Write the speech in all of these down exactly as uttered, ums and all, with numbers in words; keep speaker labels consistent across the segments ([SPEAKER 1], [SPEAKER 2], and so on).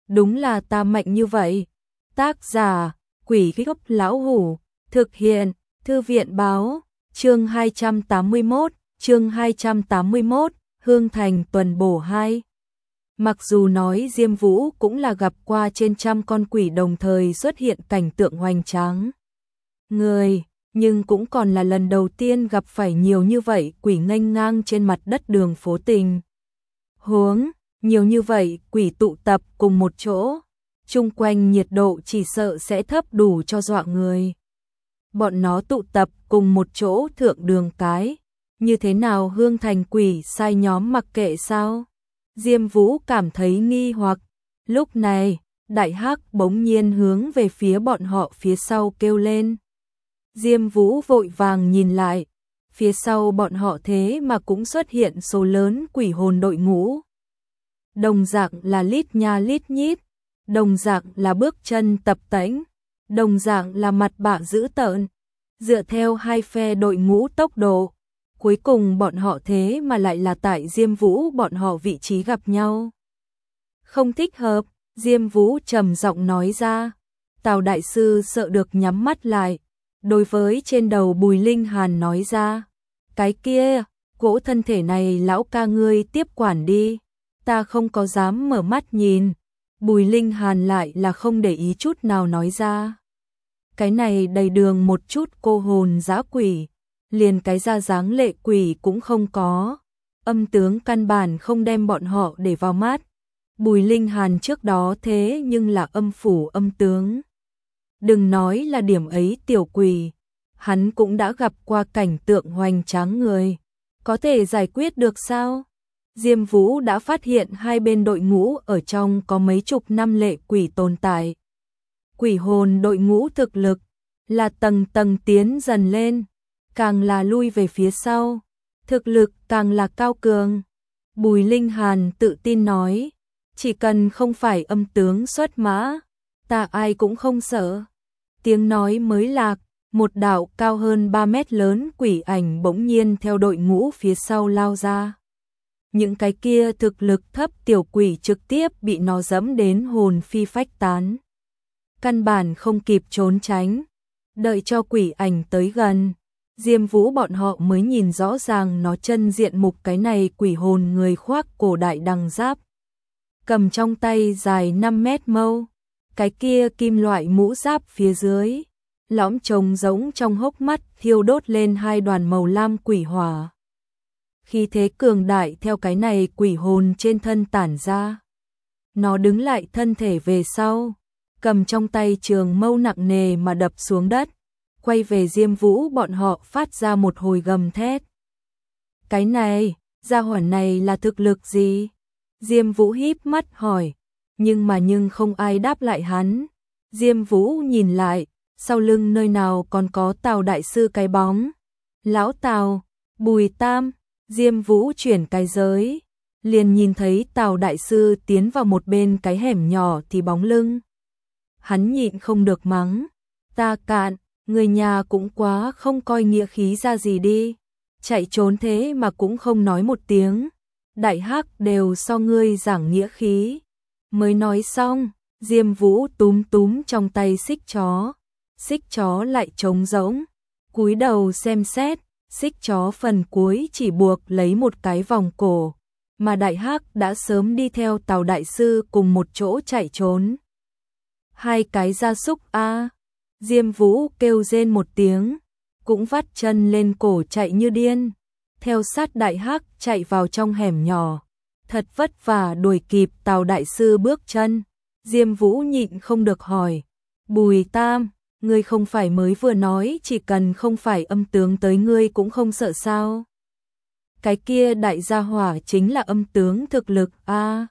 [SPEAKER 1] đúng là ta mạnh như vậy. Tác giả, Quỷ Gốc Lão Hủ, thực hiện, Thư viện Báo, chương hai trăm tám mươi mốt, chương hai trăm tám mươi mốt, Hương Thành tuần bổ hai. Mặc dù nói Diêm Vũ cũng là gặp qua trên trăm con quỷ đồng thời xuất hiện cảnh tượng hoành tráng người, nhưng cũng còn là lần đầu tiên gặp phải nhiều như vậy quỷ nghênh ngang trên mặt đất đường phố tình. Huống, nhiều như vậy quỷ tụ tập cùng một chỗ, chung quanh nhiệt độ chỉ sợ sẽ thấp đủ cho dọa người. Bọn nó tụ tập cùng một chỗ thượng đường cái, như thế nào Hương Thành quỷ sai nhóm mặc kệ sao? Diêm Vũ cảm thấy nghi hoặc, lúc này, Đại Hắc bỗng nhiên hướng về phía bọn họ phía sau kêu lên. Diêm Vũ vội vàng nhìn lại, phía sau bọn họ thế mà cũng xuất hiện số lớn quỷ hồn đội ngũ. Đồng dạng là lít nha lít nhít, đồng dạng là bước chân tập tễnh, đồng dạng là mặt bạ dữ tợn, dựa theo hai phe đội ngũ tốc độ. Cuối cùng bọn họ thế mà lại là tại Diêm Vũ bọn họ vị trí gặp nhau. Không thích hợp, Diêm Vũ trầm giọng nói ra. Tào đại sư sợ được nhắm mắt lại, đối với trên đầu Bùi Linh Hàn nói ra. Cái kia, cỗ thân thể này lão ca ngươi tiếp quản đi, ta không có dám mở mắt nhìn. Bùi Linh Hàn lại là không để ý chút nào nói ra. Cái này đầy đường một chút cô hồn dã quỷ, liền cái ra dáng lệ quỷ cũng không có, âm tướng căn bản không đem bọn họ để vào mắt. Bùi Linh Hàn trước đó thế nhưng là âm phủ âm tướng. Đừng nói là điểm ấy tiểu quỷ, hắn cũng đã gặp qua cảnh tượng hoành tráng người. Có thể giải quyết được sao? Diêm Vũ đã phát hiện hai bên đội ngũ ở trong có mấy chục năm lệ quỷ tồn tại. Quỷ hồn đội ngũ thực lực là tầng tầng tiến dần lên, càng là lui về phía sau, thực lực càng là cao cường. Bùi Linh Hàn tự tin nói, chỉ cần không phải âm tướng xuất mã, ta ai cũng không sợ. Tiếng nói mới lạc, một đạo cao hơn ba mét lớn quỷ ảnh bỗng nhiên theo đội ngũ phía sau lao ra. Những cái kia thực lực thấp tiểu quỷ trực tiếp bị nó dẫm đến hồn phi phách tán. Căn bản không kịp trốn tránh, đợi cho quỷ ảnh tới gần, Diêm Vũ bọn họ mới nhìn rõ ràng nó chân diện mục. Cái này quỷ hồn người khoác cổ đại đằng giáp, cầm trong tay dài năm mét mâu, cái kia kim loại mũ giáp phía dưới, lõm trống giống trong hốc mắt thiêu đốt lên hai đoàn màu lam quỷ hỏa. Khi thế cường đại theo cái này quỷ hồn trên thân tản ra. Nó đứng lại thân thể về sau, cầm trong tay trường mâu nặng nề mà đập xuống đất, quay về Diêm Vũ bọn họ phát ra một hồi gầm thét. Cái này, gia hỏa này là thực lực gì? Diêm Vũ híp mắt hỏi, nhưng mà nhưng không ai đáp lại hắn. Diêm Vũ nhìn lại, sau lưng nơi nào còn có Tào đại sư cái bóng. Lão Tào, Bùi Tam, Diêm Vũ chuyển cái giới, liền nhìn thấy Tào đại sư tiến vào một bên cái hẻm nhỏ thì bóng lưng. Hắn nhịn không được mắng, ta cạn, người nhà cũng quá không coi nghĩa khí ra gì đi, chạy trốn thế mà cũng không nói một tiếng. Đại Hắc đều so ngươi giảng nghĩa khí. Mới nói xong, Diêm Vũ túm túm trong tay xích chó, xích chó lại trống rỗng, cúi đầu xem xét, xích chó phần cuối chỉ buộc lấy một cái vòng cổ, mà Đại Hắc đã sớm đi theo Tào đại sư cùng một chỗ chạy trốn. Hai cái gia súc a. Diêm Vũ kêu rên một tiếng, cũng vắt chân lên cổ chạy như điên, theo sát Đại Hắc chạy vào trong hẻm nhỏ, thật vất vả đuổi kịp Tào đại sư bước chân. Diêm Vũ nhịn không được hỏi, Bùi Tam, ngươi không phải mới vừa nói chỉ cần không phải âm tướng tới ngươi cũng không sợ sao? Cái kia đại gia hỏa chính là âm tướng thực lực a. À.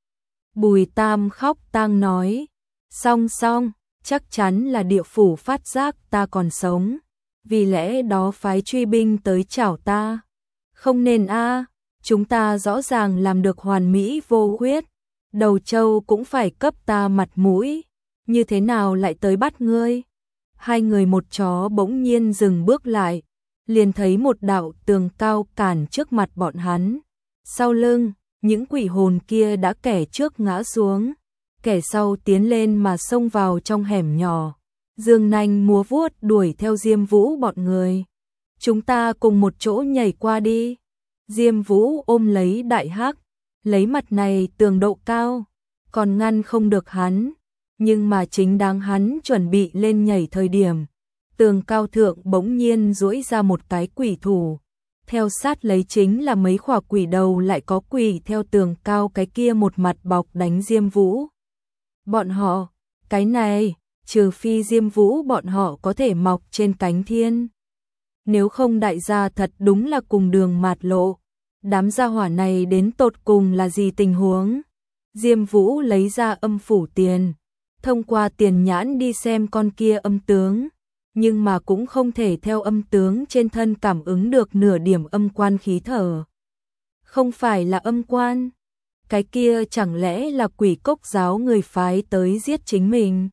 [SPEAKER 1] Bùi Tam khóc tang nói, song song, chắc chắn là địa phủ phát giác ta còn sống, vì lẽ đó phái truy binh tới chảo ta. Không nên a, à, chúng ta rõ ràng làm được hoàn mỹ vô khuyết, đầu châu cũng phải cấp ta mặt mũi, như thế nào lại tới bắt ngươi? Hai người một chó bỗng nhiên dừng bước lại, liền thấy một đạo tường cao cản trước mặt bọn hắn. Sau lưng, những quỷ hồn kia đã kẻ trước ngã xuống, kẻ sau tiến lên mà xông vào trong hẻm nhỏ, dương nanh múa vuốt đuổi theo Diêm Vũ bọn người. Chúng ta cùng một chỗ nhảy qua đi. Diêm Vũ ôm lấy Đại Hắc, lấy mặt này tường độ cao, còn ngăn không được hắn, nhưng mà chính đáng hắn chuẩn bị lên nhảy thời điểm, tường cao thượng bỗng nhiên duỗi ra một cái quỷ thủ, theo sát lấy chính là mấy khỏa quỷ đầu lại có quỷ theo tường cao cái kia một mặt bọc đánh Diêm Vũ. Bọn họ, cái này, trừ phi Diêm Vũ bọn họ có thể mọc trên cánh thiên. Nếu không đại gia thật đúng là cùng đường mạt lộ. Đám gia hỏa này đến tột cùng là gì tình huống? Diêm Vũ lấy ra âm phủ tiền, thông qua tiền nhãn đi xem con kia âm tướng, nhưng mà cũng không thể theo âm tướng trên thân cảm ứng được nửa điểm âm quan khí thở. Không phải là âm quan, cái kia chẳng lẽ là quỷ cốc giáo người phái tới giết chính mình?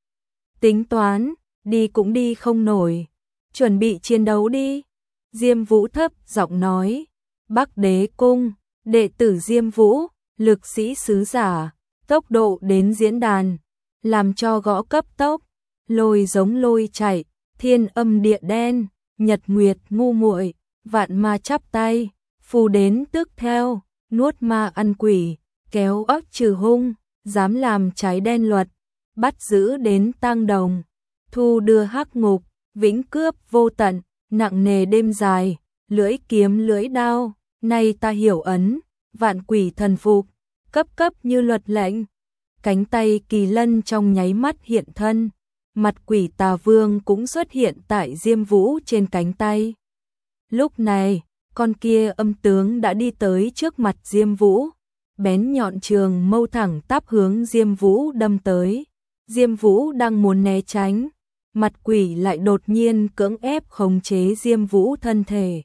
[SPEAKER 1] Tính toán, đi cũng đi không nổi, chuẩn bị chiến đấu đi. Diêm Vũ thấp giọng nói. Bắc Đế Cung, đệ tử Diêm Vũ, lực sĩ sứ giả, tốc độ đến diễn đàn, làm cho gõ cấp tốc, lôi giống lôi chạy, thiên âm địa đen, nhật nguyệt ngu muội, vạn ma chắp tay, phù đến tức theo, nuốt ma ăn quỷ, kéo óc trừ hung, dám làm trái đen luật, bắt giữ đến tang đồng, thu đưa hắc ngục, vĩnh cướp vô tận, nặng nề đêm dài, lưỡi kiếm lưỡi đao, nay ta hiểu ấn, vạn quỷ thần phục, cấp cấp như luật lệnh. Cánh tay kỳ lân trong nháy mắt hiện thân, mặt quỷ tà vương cũng xuất hiện tại Diêm Vũ trên cánh tay. Lúc này, con kia âm tướng đã đi tới trước mặt Diêm Vũ, bén nhọn trường mâu thẳng tắp hướng Diêm Vũ đâm tới. Diêm Vũ đang muốn né tránh, mặt quỷ lại đột nhiên cưỡng ép khống chế Diêm Vũ thân thể.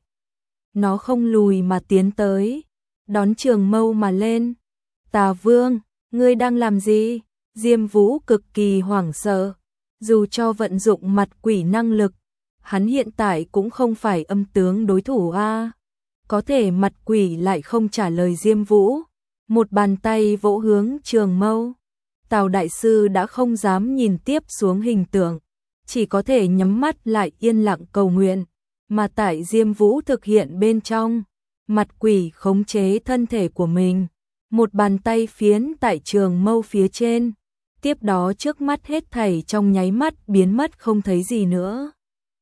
[SPEAKER 1] Nó không lùi mà tiến tới, đón trường mâu mà lên. Tà Vương, ngươi đang làm gì? Diêm Vũ cực kỳ hoảng sợ, dù cho vận dụng mặt quỷ năng lực, hắn hiện tại cũng không phải âm tướng đối thủ a. Có thể mặt quỷ lại không trả lời Diêm Vũ, một bàn tay vỗ hướng trường mâu. Tào đại sư đã không dám nhìn tiếp xuống hình tượng, chỉ có thể nhắm mắt lại yên lặng cầu nguyện, mà tại Diêm Vũ thực hiện bên trong, mặt quỷ khống chế thân thể của mình, một bàn tay phiến tại trường mâu phía trên, tiếp đó trước mắt hết thảy trong nháy mắt biến mất không thấy gì nữa.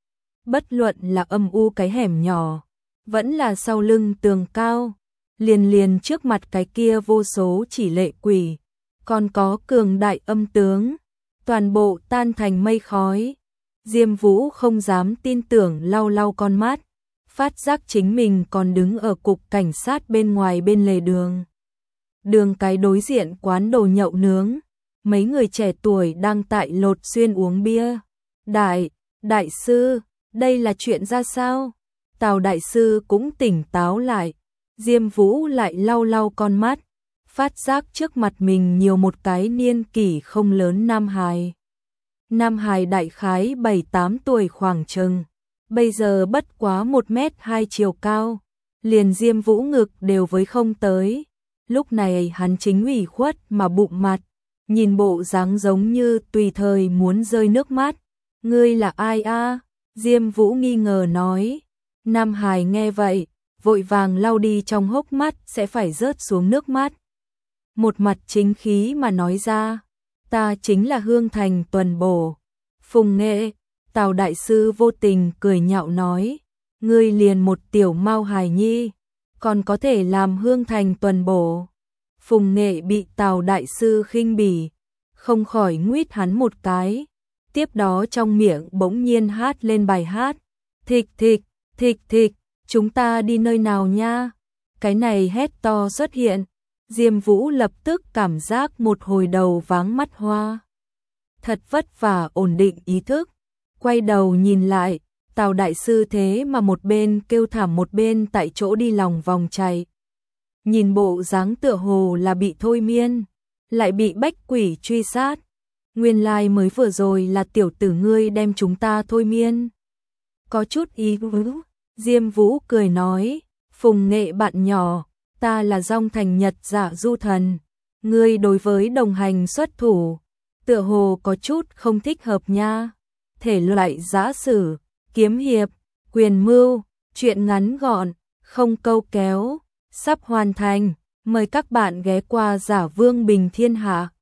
[SPEAKER 1] Bất luận là âm u cái hẻm nhỏ, vẫn là sau lưng tường cao, liền liền trước mặt cái kia vô số chỉ lệ quỷ, còn có cường đại âm tướng, toàn bộ tan thành mây khói. Diêm Vũ không dám tin tưởng lau lau con mắt, phát giác chính mình còn đứng ở cục cảnh sát bên ngoài bên lề đường. Đường cái đối diện quán đồ nhậu nướng, mấy người trẻ tuổi đang tại lột xuyên uống bia. Đại, đại sư, đây là chuyện ra sao? Tào đại sư cũng tỉnh táo lại, Diêm Vũ lại lau lau con mắt, phát giác trước mặt mình nhiều một cái niên kỷ không lớn nam hài. Nam hài đại khái bảy tám tuổi khoảng chừng, bây giờ bất quá một mét hai chiều cao, liền Diêm Vũ ngực đều với không tới. Lúc này hắn chính ủy khuất mà bụng mặt, nhìn bộ dáng giống như tùy thời muốn rơi nước mắt. Ngươi là ai a? Diêm Vũ nghi ngờ nói. Nam hài nghe vậy, vội vàng lau đi trong hốc mắt sẽ phải rớt xuống nước mắt. Một mặt chính khí mà nói ra, ta chính là Hương Thành Tuần Bổ. Phùng Nghệ, Tào đại sư vô tình cười nhạo nói, ngươi liền một tiểu mau hài nhi, còn có thể làm Hương Thành Tuần Bổ. Phùng Nghệ bị Tào đại sư khinh bỉ, không khỏi nguýt hắn một cái, tiếp đó trong miệng bỗng nhiên hát lên bài hát, thịch thịch, thịch thịch, chúng ta đi nơi nào nha? Cái này hét to xuất hiện, Diêm Vũ lập tức cảm giác một hồi đầu váng mắt hoa. Thật vất vả ổn định ý thức, quay đầu nhìn lại, Tào đại sư thế mà một bên kêu thảm một bên tại chỗ đi lòng vòng chạy. Nhìn bộ dáng tựa hồ là bị thôi miên, lại bị bách quỷ truy sát. Nguyên lai like mới vừa rồi là tiểu tử ngươi đem chúng ta thôi miên. Có chút ý vứ, Diêm Vũ cười nói, Phùng Nghệ bạn nhỏ, ta là Dong Thành Nhật Dạ Du Thần, Ngươi đối với đồng hành xuất thủ, tựa hồ có chút không thích hợp nha. Thể loại giã sử, kiếm hiệp, quyền mưu, truyện ngắn gọn, không câu kéo, sắp hoàn thành. Mời các bạn ghé qua Giả Vương Bình Thiên Hạ.